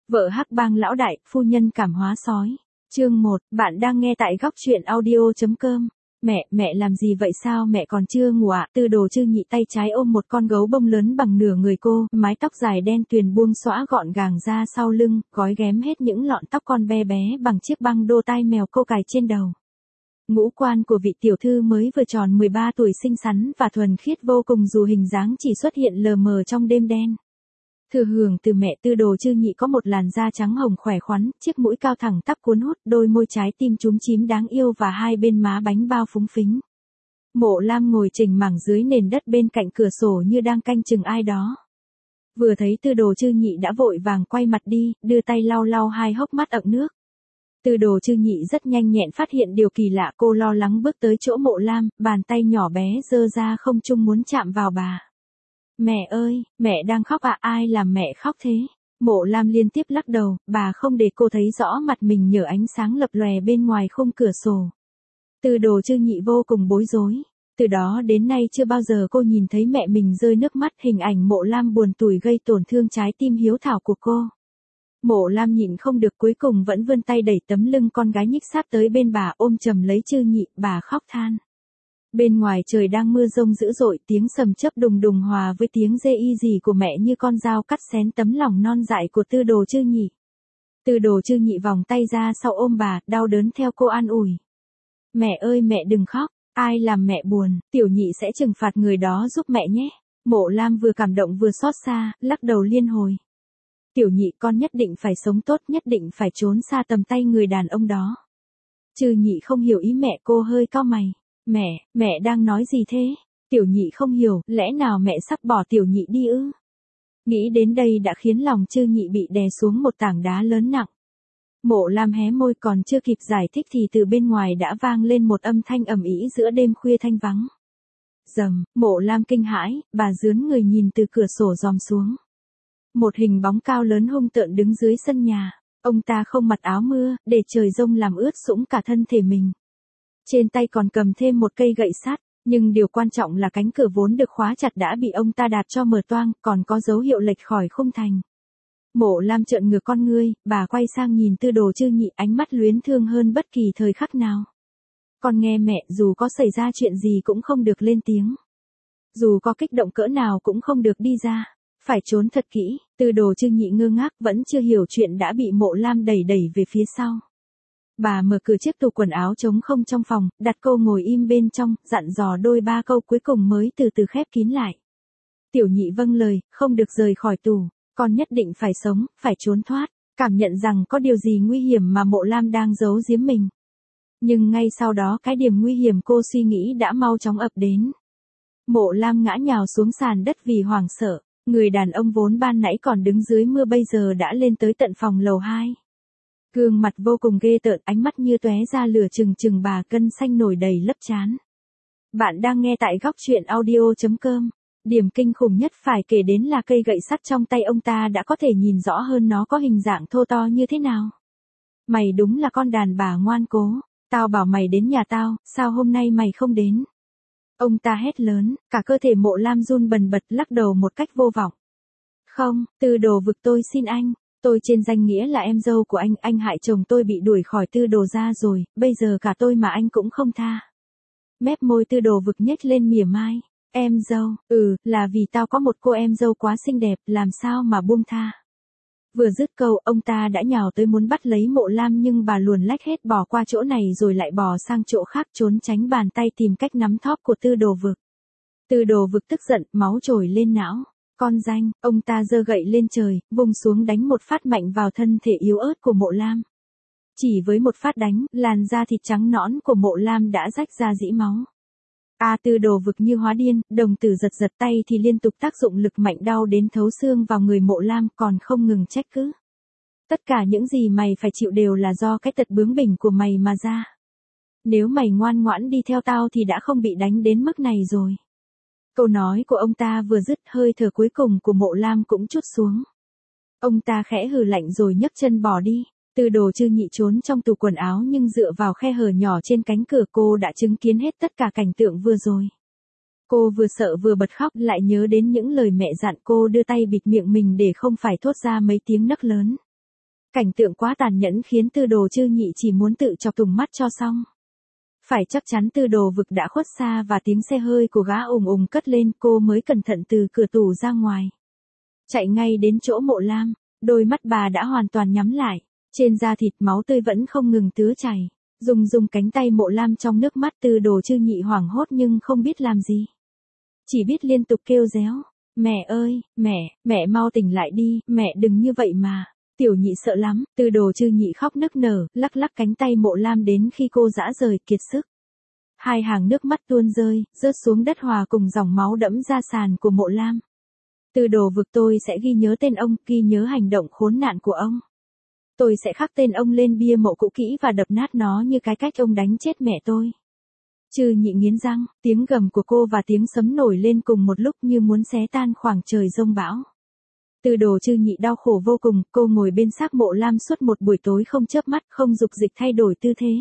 Vợ hắc bang lão đại, phu nhân cảm hóa sói. Chương 1, bạn đang nghe tại góc truyện audio.com. Mẹ làm gì vậy sao mẹ còn chưa ngủ ạ? Tư Đồ Trư Nhị tay trái ôm một con gấu bông lớn bằng nửa người cô, mái tóc dài đen tuyền buông xõa gọn gàng ra sau lưng, gói ghém hết những lọn tóc con bé bé bằng chiếc băng đô tai mèo cô cài trên đầu. Ngũ quan của vị tiểu thư mới vừa tròn 13 tuổi xinh xắn và thuần khiết vô cùng dù hình dáng chỉ xuất hiện lờ mờ trong đêm đen. Thừa hưởng từ mẹ, Tư Đồ Trư Nhị có một làn da trắng hồng khỏe khoắn, chiếc mũi cao thẳng tắp cuốn hút, đôi môi trái tim chúm chím đáng yêu và hai bên má bánh bao phúng phính. Mộ Lam ngồi chỉnh mảng dưới nền đất bên cạnh cửa sổ như đang canh chừng ai đó. Vừa thấy Tư Đồ Trư Nhị đã vội vàng quay mặt đi, đưa tay lau lau hai hốc mắt ẩn nước. Tư Đồ Trư Nhị rất nhanh nhẹn phát hiện điều kỳ lạ, cô lo lắng bước tới chỗ Mộ Lam, bàn tay nhỏ bé giơ ra không trung muốn chạm vào bà. Mẹ ơi, mẹ đang khóc à? Ai làm mẹ khóc thế? Mộ Lam liên tiếp lắc đầu, bà không để cô thấy rõ mặt mình nhờ ánh sáng lập lòe bên ngoài khung cửa sổ. Tư Đồ Trư Nhị vô cùng bối rối. Từ đó đến nay chưa bao giờ cô nhìn thấy mẹ mình rơi nước mắt, hình ảnh Mộ Lam buồn tủi gây tổn thương trái tim hiếu thảo của cô. Mộ Lam nhịn không được cuối cùng vẫn vươn tay đẩy tấm lưng con gái nhích sát tới bên bà, ôm chầm lấy Trư Nhị, bà khóc than. Bên ngoài trời đang mưa rông dữ dội, tiếng sầm chớp đùng đùng hòa với tiếng rê y rì của mẹ như con dao cắt xén tấm lòng non dại của Tư Đồ Trư Nhị. Tư Đồ Trư Nhị vòng tay ra sau ôm bà, đau đớn theo cô an ủi. Mẹ ơi mẹ đừng khóc, ai làm mẹ buồn, Tiểu Nhị sẽ trừng phạt người đó giúp mẹ nhé. Mộ Lam vừa cảm động vừa xót xa, lắc đầu liên hồi. Tiểu Nhị con nhất định phải sống tốt, nhất định phải trốn xa tầm tay người đàn ông đó. Trư Nhị không hiểu ý mẹ, cô hơi cau mày. Mẹ đang nói gì thế? Tiểu Nhị không hiểu, lẽ nào mẹ sắp bỏ Tiểu Nhị đi ư? Nghĩ đến đây đã khiến lòng Trư Nhị bị đè xuống một tảng đá lớn nặng. Mộ Lam hé môi còn chưa kịp giải thích thì từ bên ngoài đã vang lên một âm thanh ầm ĩ giữa đêm khuya thanh vắng. Rầm, Mộ Lam kinh hãi, bà rướn người nhìn từ cửa sổ dòm xuống. Một hình bóng cao lớn hung tợn đứng dưới sân nhà. Ông ta không mặc áo mưa, để trời giông làm ướt sũng cả thân thể mình. Trên tay còn cầm thêm một cây gậy sắt, nhưng điều quan trọng là cánh cửa vốn được khóa chặt đã bị ông ta đạp cho mở toang, còn có dấu hiệu lệch khỏi khung thành. Mộ Lam trợn ngược con ngươi, bà quay sang nhìn Tư Đồ Trư Nhị, ánh mắt luyến thương hơn bất kỳ thời khắc nào. Con nghe mẹ, dù có xảy ra chuyện gì cũng không được lên tiếng. Dù có kích động cỡ nào cũng không được đi ra, phải trốn thật kỹ. Tư Đồ Trư Nhị ngơ ngác vẫn chưa hiểu chuyện đã bị Mộ Lam đẩy về phía sau. Bà mở cửa chiếc tủ quần áo trống không trong phòng, đặt cô ngồi im bên trong, dặn dò đôi ba câu cuối cùng mới từ từ khép kín lại. Tiểu Nhị vâng lời, không được rời khỏi tủ, con nhất định phải sống, phải trốn thoát, cảm nhận rằng có điều gì nguy hiểm mà Mộ Lam đang giấu giếm mình. Nhưng ngay sau đó cái điểm nguy hiểm cô suy nghĩ đã mau chóng ập đến. Mộ Lam ngã nhào xuống sàn đất vì hoảng sợ, người đàn ông vốn ban nãy còn đứng dưới mưa bây giờ đã lên tới tận phòng lầu 2. Gương mặt vô cùng ghê tởn, ánh mắt như tóe ra lửa trừng bà cân xanh nổi đầy lấp trán. Bạn đang nghe tại góc truyện audio.com. Điểm kinh khủng nhất phải kể đến là cây gậy sắt trong tay ông ta đã có thể nhìn rõ hơn nó có hình dạng thô to như thế nào. Mày đúng là con đàn bà ngoan cố, tao bảo mày đến nhà tao, sao hôm nay mày không đến? Ông ta hét lớn, cả cơ thể Mộ Lam run bần bật lắc đầu một cách vô vọng. Không, Tư Đồ vực tôi xin anh. Tôi trên danh nghĩa là em dâu của anh hại chồng tôi bị đuổi khỏi Tư Đồ gia rồi, bây giờ cả tôi mà anh cũng không tha. Mép môi Tư Đồ vực nhếch lên mỉa mai. Em dâu, là vì tao có một cô em dâu quá xinh đẹp, làm sao mà buông tha. Vừa dứt câu, ông ta đã nhào tới muốn bắt lấy Mộ Lam nhưng bà luồn lách hết bỏ qua chỗ này rồi lại bò sang chỗ khác trốn tránh bàn tay tìm cách nắm thóp của Tư Đồ vực. Tư Đồ vực tức giận, máu trồi lên não. Con danh, ông ta giơ gậy lên trời, vung xuống đánh một phát mạnh vào thân thể yếu ớt của Mộ Lam. Chỉ với một phát đánh, làn da thịt trắng nõn của Mộ Lam đã rách ra dĩ máu. Tư Đồ vực như hóa điên, đồng tử giật tay thì liên tục tác dụng lực mạnh đau đến thấu xương vào người Mộ Lam còn không ngừng trách cứ. Tất cả những gì mày phải chịu đều là do cái tật bướng bỉnh của mày mà ra. Nếu mày ngoan ngoãn đi theo tao thì đã không bị đánh đến mức này rồi. Câu nói của ông ta vừa dứt, hơi thở cuối cùng của Mộ Lam cũng trút xuống. Ông ta khẽ hừ lạnh rồi nhấc chân bỏ đi. Tư Đồ Trư Nhị trốn trong tủ quần áo nhưng dựa vào khe hở nhỏ trên cánh cửa cô đã chứng kiến hết tất cả cảnh tượng vừa rồi. Cô vừa sợ vừa bật khóc, lại nhớ đến những lời mẹ dặn cô đưa tay bịt miệng mình để không phải thốt ra mấy tiếng nấc lớn. Cảnh tượng quá tàn nhẫn khiến Tư Đồ Trư Nhị chỉ muốn tự chọc thủng mắt cho xong. Phải chắc chắn Tư Đồ Vực đã khuất xa và tiếng xe hơi của gã ùng ùng cất lên, cô mới cẩn thận từ cửa tủ ra ngoài. Chạy ngay đến chỗ Mộ Lam, đôi mắt bà đã hoàn toàn nhắm lại, trên da thịt máu tươi vẫn không ngừng tứa chảy. Dùng cánh tay Mộ Lam trong nước mắt, Tư Đồ Trư Nhị hoảng hốt nhưng không biết làm gì. Chỉ biết liên tục kêu réo, mẹ ơi, mẹ mau tỉnh lại đi, mẹ đừng như vậy mà. Tiểu Nhị sợ lắm, Tư Đồ Trư Nhị khóc nức nở, lắc cánh tay Mộ Lam đến khi cô rã rời kiệt sức. Hai hàng nước mắt tuôn rơi, rớt xuống đất hòa cùng dòng máu đẫm ra sàn của Mộ Lam. Tư Đồ Vực, tôi sẽ ghi nhớ tên ông, ghi nhớ hành động khốn nạn của ông. Tôi sẽ khắc tên ông lên bia mộ cũ kỹ và đập nát nó như cái cách ông đánh chết mẹ tôi. Trư Nhị nghiến răng, tiếng gầm của cô và tiếng sấm nổi lên cùng một lúc như muốn xé tan khoảng trời giông bão. Tư Đồ Trư Nhị đau khổ vô cùng, cô ngồi bên xác Mộ Lam suốt một buổi tối không chớp mắt, không dục dịch thay đổi tư thế.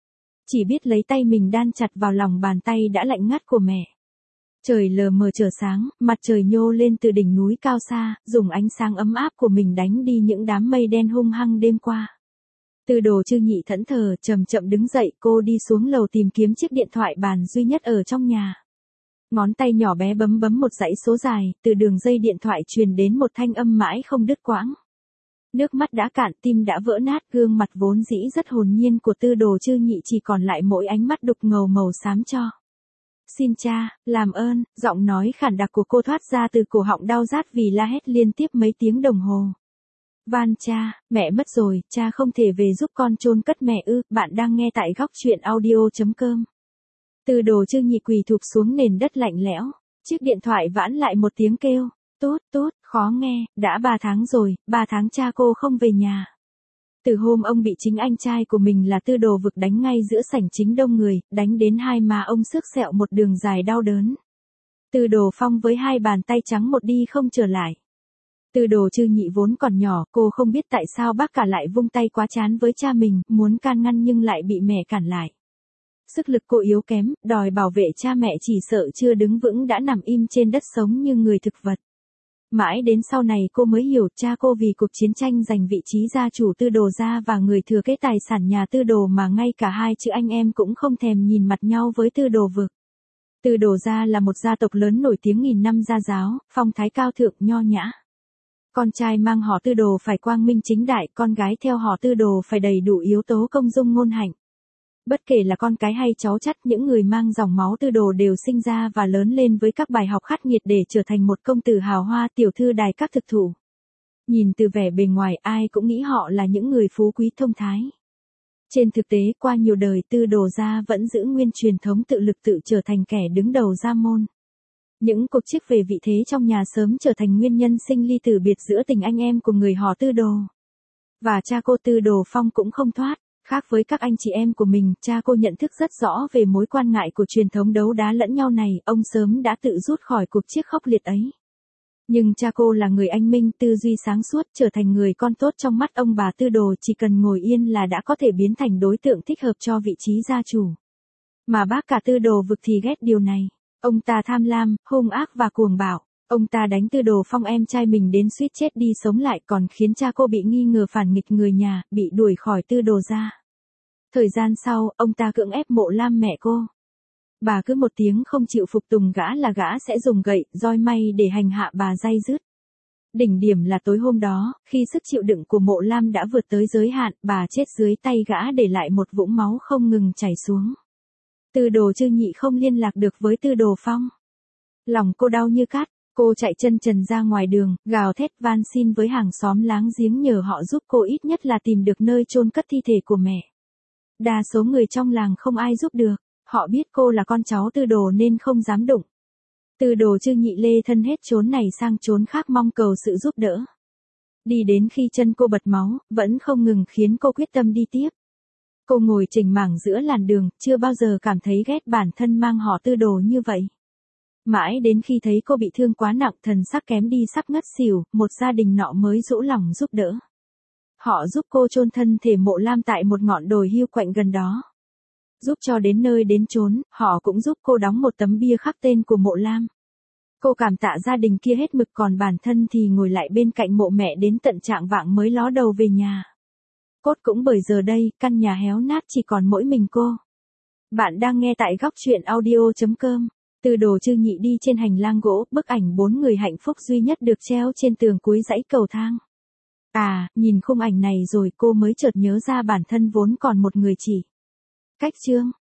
Chỉ biết lấy tay mình đan chặt vào lòng bàn tay đã lạnh ngắt của mẹ. Trời lờ mờ trở sáng, mặt trời nhô lên từ đỉnh núi cao xa, dùng ánh sáng ấm áp của mình đánh đi những đám mây đen hung hăng đêm qua. Tư Đồ Trư Nhị thẫn thờ, chậm chậm đứng dậy, cô đi xuống lầu tìm kiếm chiếc điện thoại bàn duy nhất ở trong nhà. Ngón tay nhỏ bé bấm một dãy số dài, từ đường dây điện thoại truyền đến một thanh âm mãi không đứt quãng. Nước mắt đã cạn, tim đã vỡ nát, gương mặt vốn dĩ rất hồn nhiên của Tư Đồ Trư Nhị chỉ còn lại mỗi ánh mắt đục ngầu màu xám cho. Xin cha, làm ơn, giọng nói khản đặc của cô thoát ra từ cổ họng đau rát vì la hét liên tiếp mấy tiếng đồng hồ. Van cha, mẹ mất rồi, cha không thể về giúp con chôn cất mẹ ư. Bạn đang nghe tại góc truyện audio.com. Tư Đồ Trư Nhị quỳ thụp xuống nền đất lạnh lẽo. Chiếc điện thoại vãn lại một tiếng kêu. Tốt, khó nghe, đã 3 tháng rồi, 3 tháng cha cô không về nhà. Từ hôm ông bị chính anh trai của mình là Tư Đồ Vực đánh ngay giữa sảnh chính đông người, đánh đến hai má ông xước sẹo một đường dài đau đớn. Tư Đồ Phong với hai bàn tay trắng một đi không trở lại. Tư Đồ Trư Nhị vốn còn nhỏ, cô không biết tại sao bác cả lại vung tay quá chán với cha mình, muốn can ngăn nhưng lại bị mẹ cản lại. Sức lực cô yếu kém, đòi bảo vệ cha mẹ chỉ sợ chưa đứng vững đã nằm im trên đất sống như người thực vật. Mãi đến sau này cô mới hiểu cha cô vì cuộc chiến tranh giành vị trí gia chủ Tư Đồ gia và người thừa kế tài sản nhà Tư Đồ mà ngay cả hai chữ anh em cũng không thèm nhìn mặt nhau với Tư Đồ Vực. Tư Đồ gia là một gia tộc lớn nổi tiếng nghìn năm gia giáo, phong thái cao thượng nho nhã. Con trai mang họ Tư Đồ phải quang minh chính đại, con gái theo họ Tư Đồ phải đầy đủ yếu tố công dung ngôn hạnh. Bất kể là con cái hay cháu chắt, những người mang dòng máu Tư Đồ đều sinh ra và lớn lên với các bài học khắc nghiệt để trở thành một công tử hào hoa, tiểu thư đài các thực thụ. Nhìn từ vẻ bề ngoài ai cũng nghĩ họ là những người phú quý thông thái. Trên thực tế, qua nhiều đời Tư Đồ gia vẫn giữ nguyên truyền thống tự lực tự trở thành kẻ đứng đầu gia môn. Những cuộc chiếc về vị thế trong nhà sớm trở thành nguyên nhân sinh ly tử biệt giữa tình anh em của người họ Tư Đồ. Và cha cô Tư Đồ Phong cũng không thoát. Khác với các anh chị em của mình, cha cô nhận thức rất rõ về mối quan ngại của truyền thống đấu đá lẫn nhau này, ông sớm đã tự rút khỏi cuộc chiếc khốc liệt ấy. Nhưng cha cô là người anh minh, tư duy sáng suốt, trở thành người con tốt trong mắt ông bà Tư Đồ, chỉ cần ngồi yên là đã có thể biến thành đối tượng thích hợp cho vị trí gia chủ. Mà bác cả Tư Đồ Vực thì ghét điều này. Ông ta tham lam, hung ác và cuồng bạo. Ông ta đánh Tư Đồ Phong em trai mình đến suýt chết đi sống lại, còn khiến cha cô bị nghi ngờ phản nghịch người nhà, bị đuổi khỏi Tư Đồ gia. Thời gian sau, ông ta cưỡng ép Mộ Lam mẹ cô. Bà cứ một tiếng không chịu phục tùng gã là gã sẽ dùng gậy, roi may để hành hạ bà day dứt. Đỉnh điểm là tối hôm đó, khi sức chịu đựng của Mộ Lam đã vượt tới giới hạn, bà chết dưới tay gã để lại một vũng máu không ngừng chảy xuống. Tư Đồ Trư Nhị không liên lạc được với Tư Đồ Phong. Lòng cô đau như cắt. Cô chạy chân trần ra ngoài đường, gào thét van xin với hàng xóm láng giếng nhờ họ giúp cô ít nhất là tìm được nơi chôn cất thi thể của mẹ. Đa số người trong làng không ai giúp được, họ biết cô là con cháu Tư Đồ nên không dám đụng. Tư Đồ Trư Nhị lê thân hết chốn này sang chốn khác mong cầu sự giúp đỡ. Đi đến khi chân cô bật máu, vẫn không ngừng khiến cô quyết tâm đi tiếp. Cô ngồi chỉnh mảng giữa làn đường, chưa bao giờ cảm thấy ghét bản thân mang họ Tư Đồ như vậy. Mãi đến khi thấy cô bị thương quá nặng, thần sắc kém đi sắp ngất xỉu, một gia đình nọ mới rũ lòng giúp đỡ. Họ giúp cô chôn thân thể Mộ Lam tại một ngọn đồi hiu quạnh gần đó. Giúp cho đến nơi đến chốn, họ cũng giúp cô đóng một tấm bia khắc tên của Mộ Lam. Cô cảm tạ gia đình kia hết mực, còn bản thân thì ngồi lại bên cạnh mộ mẹ đến tận trạng vạng mới ló đầu về nhà. Cốt cũng bởi giờ đây, căn nhà héo nát chỉ còn mỗi mình cô. Bạn đang nghe tại góc chuyện audio.com. Từ Đồ Trư Nhị đi trên hành lang gỗ, bức ảnh 4 người hạnh phúc duy nhất được treo trên tường cuối dãy cầu thang. À, nhìn khung ảnh này rồi cô mới chợt nhớ ra bản thân vốn còn một người chỉ cách Trương.